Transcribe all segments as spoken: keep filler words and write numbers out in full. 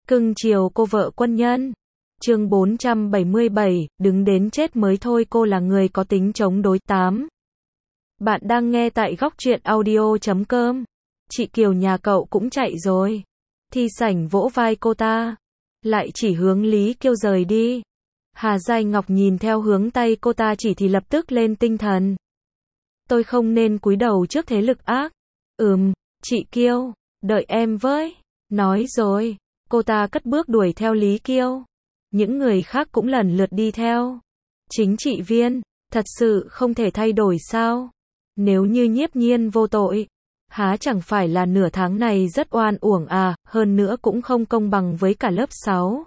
Cưng chiều cô vợ quân nhân. Chương bốn trăm bảy mươi bảy, đứng đến chết mới thôi, cô là người có tính chống đối. Tám. Bạn đang nghe tại góc truyện audio chấm com. Chị Kiều nhà cậu cũng chạy rồi. Thi Sảnh vỗ vai cô ta, lại chỉ hướng Lý Kiêu rời đi. Hà Giai Ngọc nhìn theo hướng tay cô ta chỉ thì lập tức lên tinh thần. Tôi không nên cúi đầu trước thế lực ác. Ừm, chị Kiêu, đợi em với. Nói rồi, cô ta cất bước đuổi theo Lý Kiêu. Những người khác cũng lần lượt đi theo. Chính trị viên, thật sự không thể thay đổi sao? Nếu như Nhiếp Nhiên vô tội, há chẳng phải là nửa tháng này rất oan uổng à, hơn nữa cũng không công bằng với cả lớp sáu.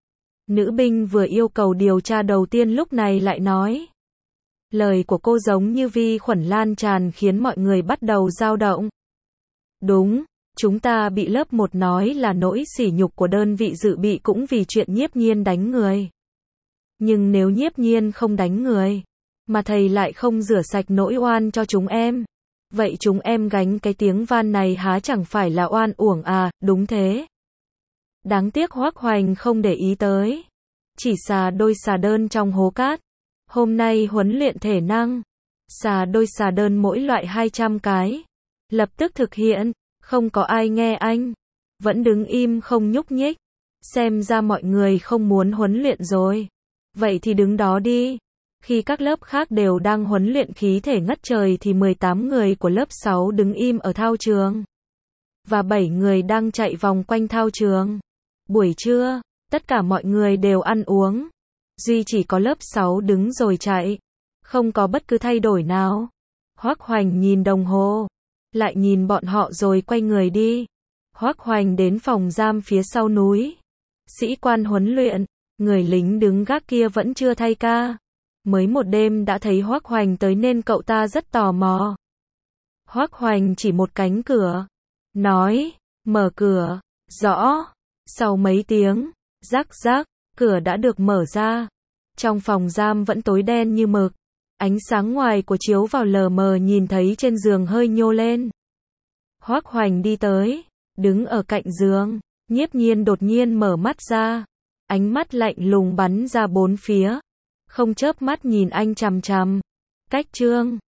Nữ binh vừa yêu cầu điều tra đầu tiên lúc này lại nói. Lời của cô giống như vi khuẩn lan tràn khiến mọi người bắt đầu dao động. Đúng, chúng ta bị lớp một nói là nỗi sỉ nhục của đơn vị dự bị cũng vì chuyện Nhiếp Nhiên đánh người. Nhưng nếu Nhiếp Nhiên không đánh người, mà thầy lại không rửa sạch nỗi oan cho chúng em, vậy chúng em gánh cái tiếng van này há chẳng phải là oan uổng à? Đúng thế. Đáng tiếc Hoắc Hoành không để ý tới, chỉ xà đôi xà đơn trong hố cát. Hôm nay huấn luyện thể năng, xà đôi xà đơn mỗi loại hai trăm cái. Lập tức thực hiện, không có ai nghe anh, vẫn đứng im không nhúc nhích. Xem ra mọi người không muốn huấn luyện rồi. Vậy thì đứng đó đi. Khi các lớp khác đều đang huấn luyện khí thể ngất trời thì mười tám người của lớp sáu đứng im ở thao trường. Và bảy người đang chạy vòng quanh thao trường. Buổi trưa, tất cả mọi người đều ăn uống. Duy chỉ có lớp sáu đứng rồi chạy. Không có bất cứ thay đổi nào. Hoắc Hoành nhìn đồng hồ, lại nhìn bọn họ rồi quay người đi. Hoắc Hoành đến phòng giam phía sau núi. Sĩ quan huấn luyện, người lính đứng gác kia vẫn chưa thay ca. Mới một đêm đã thấy Hoắc Hoành tới nên cậu ta rất tò mò. Hoắc Hoành chỉ một cánh cửa, nói, mở cửa. Rõ. Sau mấy tiếng, rắc rắc, cửa đã được mở ra. Trong phòng giam vẫn tối đen như mực. Ánh sáng ngoài của chiếu vào lờ mờ nhìn thấy trên giường hơi nhô lên. Hoắc Hoành đi tới, đứng ở cạnh giường. Nhiếp Nhiên đột nhiên mở mắt ra. Ánh mắt lạnh lùng bắn ra bốn phía. Không chớp mắt nhìn anh chằm chằm. Cách chương